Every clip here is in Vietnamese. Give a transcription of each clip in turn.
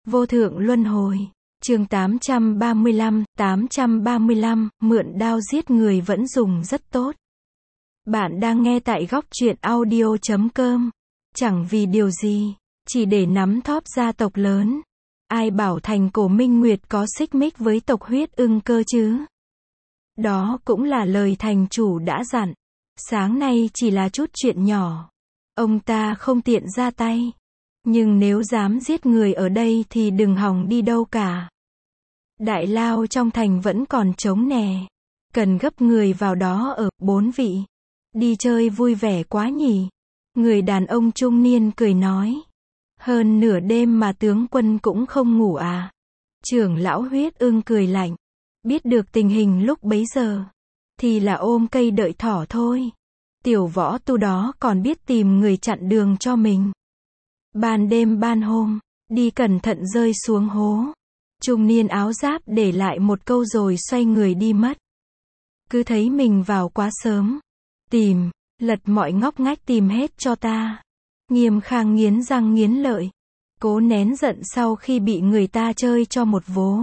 Vô thượng luân hồi. Chương 835, mượn đao giết người vẫn dùng rất tốt. Bạn đang nghe tại góc truyện audio.com. Chẳng vì điều gì, chỉ để nắm thóp gia tộc lớn. Ai bảo thành Cổ Minh Nguyệt có xích mích với tộc Huyết Ưng cơ chứ? Đó cũng là lời thành chủ đã dặn. Sáng nay chỉ là chút chuyện nhỏ. Ông ta không tiện ra tay. Nhưng nếu dám giết người ở đây thì đừng hòng đi đâu cả. Đại lao trong thành vẫn còn trống nè. Cần gấp người vào đó ở, 4 vị. Đi chơi vui vẻ quá nhỉ. Người đàn ông trung niên cười nói. Hơn nửa đêm mà tướng quân cũng không ngủ à? Trưởng lão Huyết Ưng cười lạnh. Biết được tình hình lúc bấy giờ. Thì là ôm cây đợi thỏ thôi. Tiểu võ tu đó còn biết tìm người chặn đường cho mình. Ban đêm ban hôm, đi cẩn thận rơi xuống hố. Trung niên áo giáp để lại một câu rồi xoay người đi mất. Cứ thấy mình vào quá sớm. Tìm, lật mọi ngóc ngách tìm hết cho ta. Nghiêm Khang nghiến răng nghiến lợi. Cố nén giận sau khi bị người ta chơi cho một vố.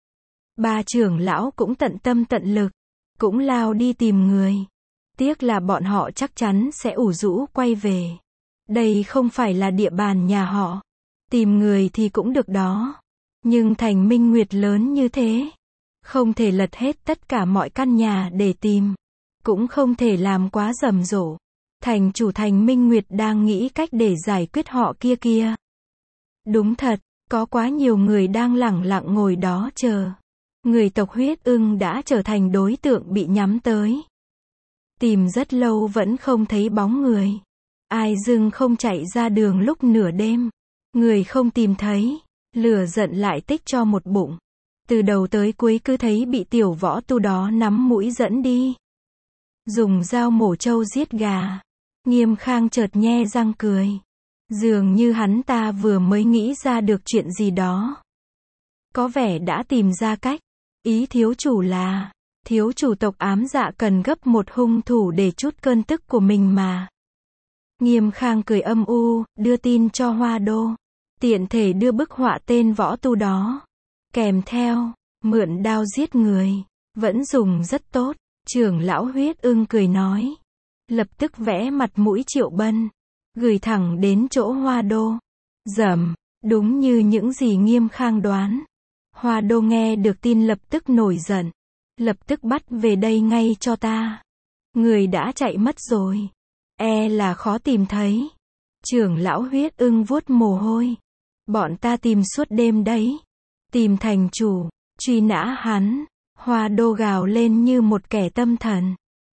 Ba trưởng lão cũng tận tâm tận lực. Cũng lao đi tìm người. Tiếc là bọn họ chắc chắn sẽ ủ rũ quay về. Đây không phải là địa bàn nhà họ. Tìm người thì cũng được đó. Nhưng thành Minh Nguyệt lớn như thế. Không thể lật hết tất cả mọi căn nhà để tìm. Cũng không thể làm quá rầm rộ. Thành chủ thành Minh Nguyệt đang nghĩ cách để giải quyết họ kia. Đúng thật, có quá nhiều người đang lẳng lặng ngồi đó chờ. Người tộc Huyết Ưng đã trở thành đối tượng bị nhắm tới. Tìm rất lâu vẫn không thấy bóng người. Ai dưng không chạy ra đường lúc nửa đêm. Người không tìm thấy. Lửa giận lại tích cho một bụng. Từ đầu tới cuối cứ thấy bị tiểu võ tu đó nắm mũi dẫn đi. Dùng dao mổ trâu giết gà. Nghiêm Khang chợt nhe răng cười. Dường như hắn ta vừa mới nghĩ ra được chuyện gì đó. Có vẻ đã tìm ra cách. Ý thiếu chủ là, thiếu chủ tộc Ám Dạ cần gấp một hung thủ để trút cơn tức của mình mà. Nghiêm Khang cười âm u, đưa tin cho Hoa Đô. Tiện thể đưa bức họa tên võ tu đó. Kèm theo, mượn đao giết người. Vẫn dùng rất tốt. Trưởng lão Huyết Ưng cười nói. Lập tức vẽ mặt mũi Triệu Bân. Gửi thẳng đến chỗ Hoa Đô. Dầm, đúng như những gì Nghiêm Khang đoán. Hoa Đô nghe được tin lập tức nổi giận. Lập tức bắt về đây ngay cho ta. Người đã chạy mất rồi. E là khó tìm thấy. Trưởng lão Huyết Ưng vuốt mồ hôi. Bọn ta tìm suốt đêm đấy. Tìm thành chủ, truy nã hắn. Hoa Đô gào lên như một kẻ tâm thần.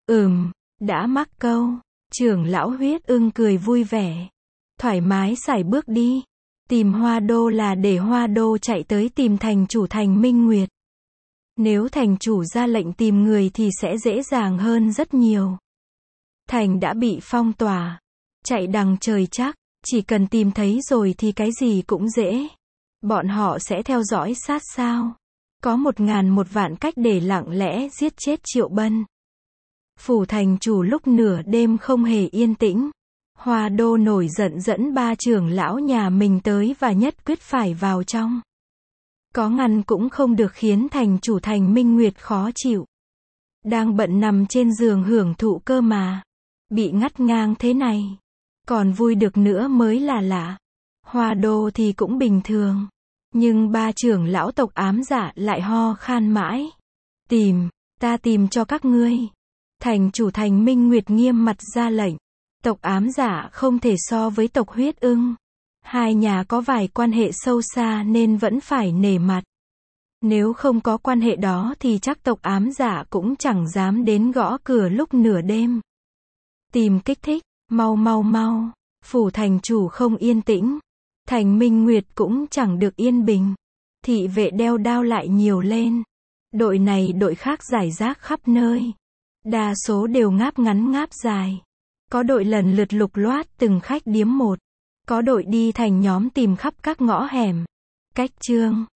Đã mắc câu. Trưởng lão Huyết Ưng cười vui vẻ. Thoải mái sải bước đi. Tìm Hoa Đô là để Hoa Đô chạy tới tìm thành chủ thành Minh Nguyệt. Nếu thành chủ ra lệnh tìm người thì sẽ dễ dàng hơn rất nhiều. Thành đã bị phong tỏa. Chạy đằng trời chắc. Chỉ cần tìm thấy rồi thì cái gì cũng dễ. Bọn họ sẽ theo dõi sát sao. Có 1000 một vạn cách để lặng lẽ giết chết Triệu Bân. Phủ thành chủ lúc nửa đêm không hề yên tĩnh. Hoa Đô nổi giận dẫn ba trưởng lão nhà mình tới và nhất quyết phải vào trong. Có ngăn cũng không được khiến thành chủ thành Minh Nguyệt khó chịu. Đang bận nằm trên giường hưởng thụ cơ mà. Bị ngắt ngang thế này. Còn vui được nữa mới là lạ. Hoa Đô thì cũng bình thường. Nhưng ba trưởng lão tộc Ám Dạ lại ho khan mãi. Ta tìm cho các ngươi. Thành chủ thành Minh Nguyệt nghiêm mặt ra lệnh. Tộc Ám Dạ không thể so với tộc Huyết Ưng. Hai nhà có vài quan hệ sâu xa nên vẫn phải nể mặt. Nếu không có quan hệ đó thì chắc tộc Ám Dạ cũng chẳng dám đến gõ cửa lúc nửa đêm. Tìm kích thích, mau. Phủ thành chủ không yên tĩnh. Thành Minh Nguyệt cũng chẳng được yên bình. Thị vệ đeo đao lại nhiều lên. Đội này đội khác rải rác khắp nơi. Đa số đều ngáp ngắn ngáp dài. Có đội lần lượt lục loát từng khách điếm một. Có đội đi thành nhóm tìm khắp các ngõ hẻm. Cách chương